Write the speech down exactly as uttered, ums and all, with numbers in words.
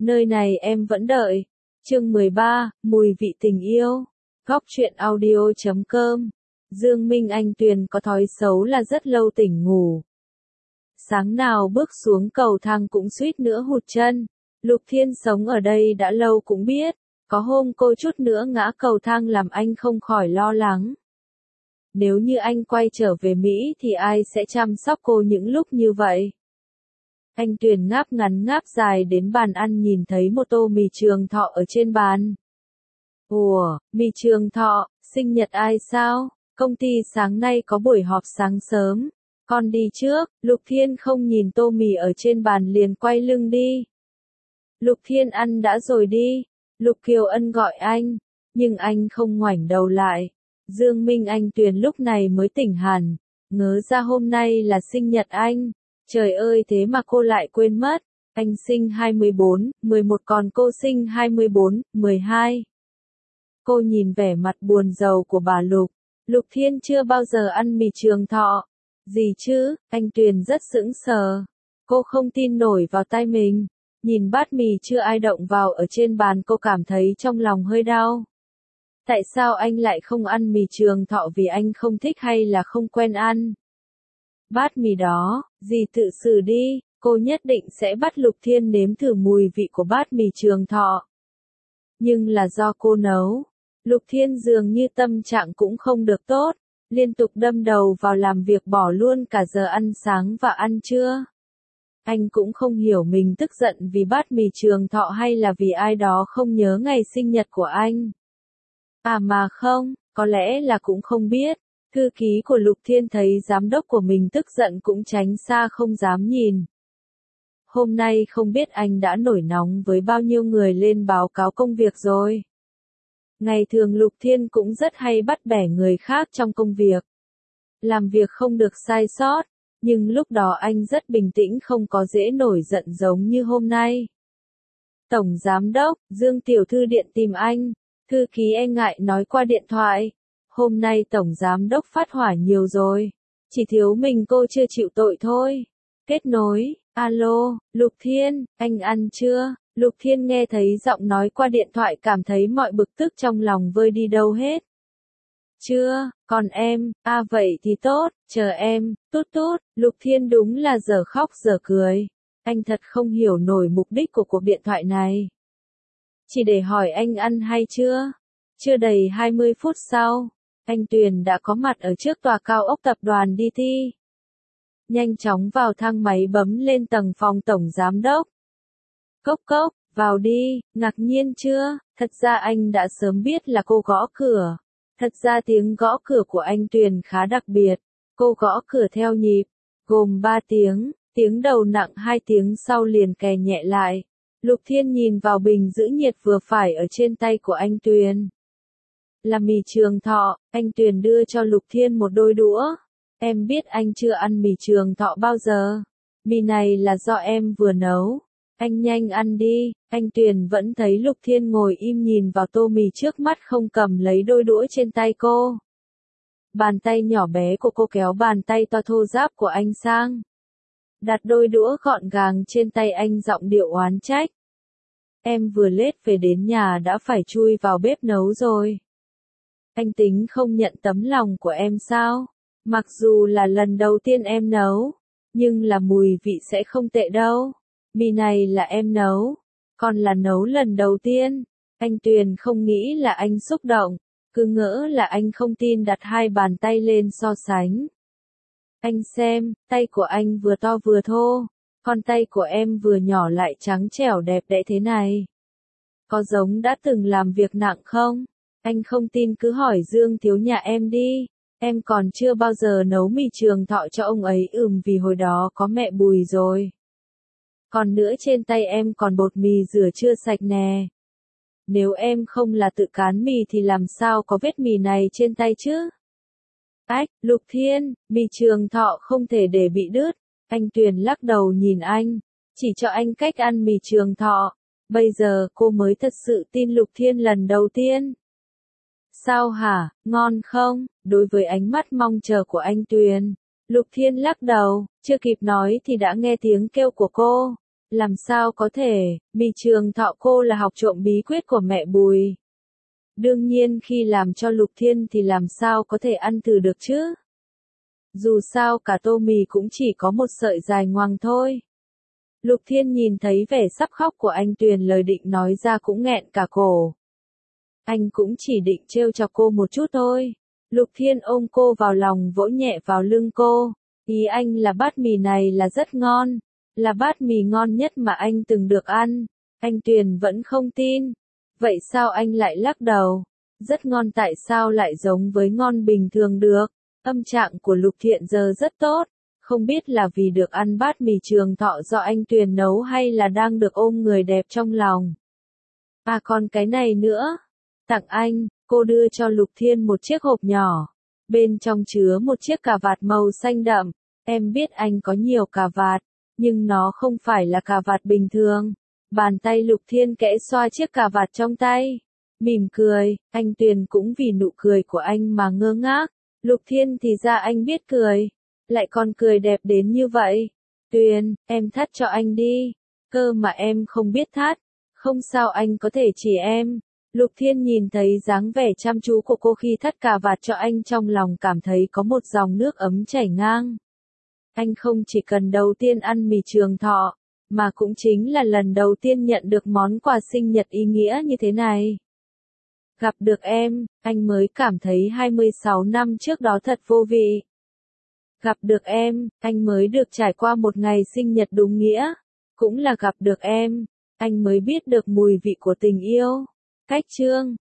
Nơi này em vẫn đợi. Chương mười ba, Mùi vị tình yêu. Góc truyện audio chấm com. Dương Minh Anh Tuyền có thói xấu là rất lâu tỉnh ngủ. Sáng nào bước xuống cầu thang cũng suýt nữa hụt chân. Lục Thiên sống ở đây đã lâu cũng biết. Có hôm cô chút nữa ngã cầu thang làm anh không khỏi lo lắng. Nếu như anh quay trở về Mỹ thì ai sẽ chăm sóc cô những lúc như vậy? Anh Tuyền ngáp ngắn ngáp dài đến bàn ăn nhìn thấy một tô mì Trường Thọ ở trên bàn. Ủa, mì Trường Thọ, sinh nhật ai sao? Công ty sáng nay có buổi họp sáng sớm. Con đi trước. Lục Thiên không nhìn tô mì ở trên bàn liền quay lưng đi. Lục Thiên ăn đã rồi đi. Lục Kiều Ân gọi anh, nhưng anh không ngoảnh đầu lại. Dương Minh Anh Tuyền lúc này mới tỉnh hẳn, ngớ ra hôm nay là sinh nhật anh. Trời ơi thế mà cô lại quên mất, anh sinh hai mươi bốn, mười một còn cô sinh hai mươi bốn, mười hai. Cô nhìn vẻ mặt buồn rầu của bà Lục. Lục Thiên chưa bao giờ ăn mì Trường Thọ. Gì chứ, anh Tuyền rất sững sờ. Cô không tin nổi vào tay mình. Nhìn bát mì chưa ai động vào ở trên bàn cô cảm thấy trong lòng hơi đau. Tại sao anh lại không ăn mì Trường Thọ, vì anh không thích hay là không quen ăn? Bát mì đó, dì tự xử đi, cô nhất định sẽ bắt Lục Thiên nếm thử mùi vị của bát mì Trường Thọ. Nhưng là do cô nấu. Lục Thiên dường như tâm trạng cũng không được tốt, liên tục đâm đầu vào làm việc bỏ luôn cả giờ ăn sáng và ăn trưa. Anh cũng không hiểu mình tức giận vì bát mì Trường Thọ hay là vì ai đó không nhớ ngày sinh nhật của anh. À mà không, có lẽ là cũng không biết. Thư ký của Lục Thiên thấy giám đốc của mình tức giận cũng tránh xa không dám nhìn. Hôm nay không biết anh đã nổi nóng với bao nhiêu người lên báo cáo công việc rồi. Ngày thường Lục Thiên cũng rất hay bắt bẻ người khác trong công việc. Làm việc không được sai sót, nhưng lúc đó anh rất bình tĩnh, không có dễ nổi giận giống như hôm nay. Tổng giám đốc, Dương tiểu thư điện tìm anh. Thư ký e ngại nói qua điện thoại. Hôm nay tổng giám đốc phát hỏa nhiều rồi. Chỉ thiếu mình cô chưa chịu tội thôi. Kết nối. Alo, Lục Thiên, anh ăn chưa? Lục Thiên nghe thấy giọng nói qua điện thoại cảm thấy mọi bực tức trong lòng vơi đi đâu hết. Chưa, còn em, à vậy thì tốt, chờ em, tút tút. Lục Thiên đúng là giờ khóc giờ cười. Anh thật không hiểu nổi mục đích của cuộc điện thoại này. Chỉ để hỏi anh ăn hay chưa? Chưa đầy hai mươi phút sau, anh Tuyền đã có mặt ở trước tòa cao ốc tập đoàn đê tê. Nhanh chóng vào thang máy bấm lên tầng phòng tổng giám đốc. Cốc cốc, vào đi, ngạc nhiên chưa? Thật ra anh đã sớm biết là cô gõ cửa. Thật ra tiếng gõ cửa của anh Tuyền khá đặc biệt. Cô gõ cửa theo nhịp, gồm ba tiếng, tiếng đầu nặng, hai tiếng sau liền kè nhẹ lại. Lục Thiên nhìn vào bình giữ nhiệt vừa phải ở trên tay của anh Tuyền. Là mì Trường Thọ. Anh Tuyền đưa cho Lục Thiên một đôi đũa. Em biết anh chưa ăn mì Trường Thọ bao giờ. Mì này là do em vừa nấu. Anh nhanh ăn đi. Anh Tuyền vẫn thấy Lục Thiên ngồi im nhìn vào tô mì trước mắt, không cầm lấy đôi đũa trên tay cô. Bàn tay nhỏ bé của cô kéo bàn tay to thô ráp của anh sang. Đặt đôi đũa gọn gàng trên tay anh, giọng điệu oán trách. Em vừa lết về đến nhà đã phải chui vào bếp nấu rồi. Anh tính không nhận tấm lòng của em sao? Mặc dù là lần đầu tiên em nấu, nhưng là mùi vị sẽ không tệ đâu. Mì này là em nấu, còn là nấu lần đầu tiên. Anh Tuyền không nghĩ là anh xúc động, cứ ngỡ là anh không tin, đặt hai bàn tay lên so sánh. Anh xem, tay của anh vừa to vừa thô, còn tay của em vừa nhỏ lại trắng trẻo đẹp đẽ thế này. Có giống đã từng làm việc nặng không? Anh không tin cứ hỏi Dương thiếu nhà em đi. Em còn chưa bao giờ nấu mì Trường Thọ cho ông ấy, ừm vì hồi đó có mẹ Bùi rồi. Còn nữa trên tay em còn bột mì rửa chưa sạch nè. Nếu em không là tự cán mì thì làm sao có vết mì này trên tay chứ? Ách, Lục Thiên, mì Trường Thọ không thể để bị đứt. Anh Tuyền lắc đầu nhìn anh, chỉ cho anh cách ăn mì Trường Thọ. Bây giờ cô mới thật sự tin Lục Thiên lần đầu tiên. Sao hả, ngon không? Đối với ánh mắt mong chờ của anh Tuyền, Lục Thiên lắc đầu, chưa kịp nói thì đã nghe tiếng kêu của cô. Làm sao có thể, Mì Trường Thọ cô là học trộm bí quyết của mẹ Bùi. Đương nhiên khi làm cho Lục Thiên thì làm sao có thể ăn thử được chứ. Dù sao cả tô mì cũng chỉ có một sợi dài ngoằng thôi. Lục Thiên nhìn thấy vẻ sắp khóc của anh Tuyền, lời định nói ra cũng nghẹn cả cổ. Anh cũng chỉ định trêu chọc cô một chút thôi. Lục Thiên ôm cô vào lòng, vỗ nhẹ vào lưng cô. Ý anh là bát mì này là rất ngon, là bát mì ngon nhất mà anh từng được ăn. Anh Tuyền vẫn không tin. Vậy sao anh lại lắc đầu? Rất ngon tại sao lại giống với ngon bình thường được? Tâm trạng của Lục Thiện giờ rất tốt. Không biết là vì được ăn bát mì Trường Thọ do anh Tuyền nấu hay là đang được ôm người đẹp trong lòng. À còn cái này nữa. Tặng anh, cô đưa cho Lục Thiên một chiếc hộp nhỏ. Bên trong chứa một chiếc cà vạt màu xanh đậm. Em biết anh có nhiều cà vạt, nhưng nó không phải là cà vạt bình thường. Bàn tay Lục Thiên kẽ xoa chiếc cà vạt trong tay. Mỉm cười, anh Tuyền cũng vì nụ cười của anh mà ngơ ngác. Lục Thiên thì ra anh biết cười. Lại còn cười đẹp đến như vậy. Tuyền, em thắt cho anh đi. Cơ mà em không biết thắt. Không sao anh có thể chỉ em. Lục Thiên nhìn thấy dáng vẻ chăm chú của cô khi thắt cà vạt cho anh, trong lòng cảm thấy có một dòng nước ấm chảy ngang. Anh không chỉ cần đầu tiên ăn mì Trường Thọ, mà cũng chính là lần đầu tiên nhận được món quà sinh nhật ý nghĩa như thế này. Gặp được em, anh mới cảm thấy hai mươi sáu năm trước đó thật vô vị. Gặp được em, anh mới được trải qua một ngày sinh nhật đúng nghĩa. Cũng là gặp được em, anh mới biết được mùi vị của tình yêu. Cách chương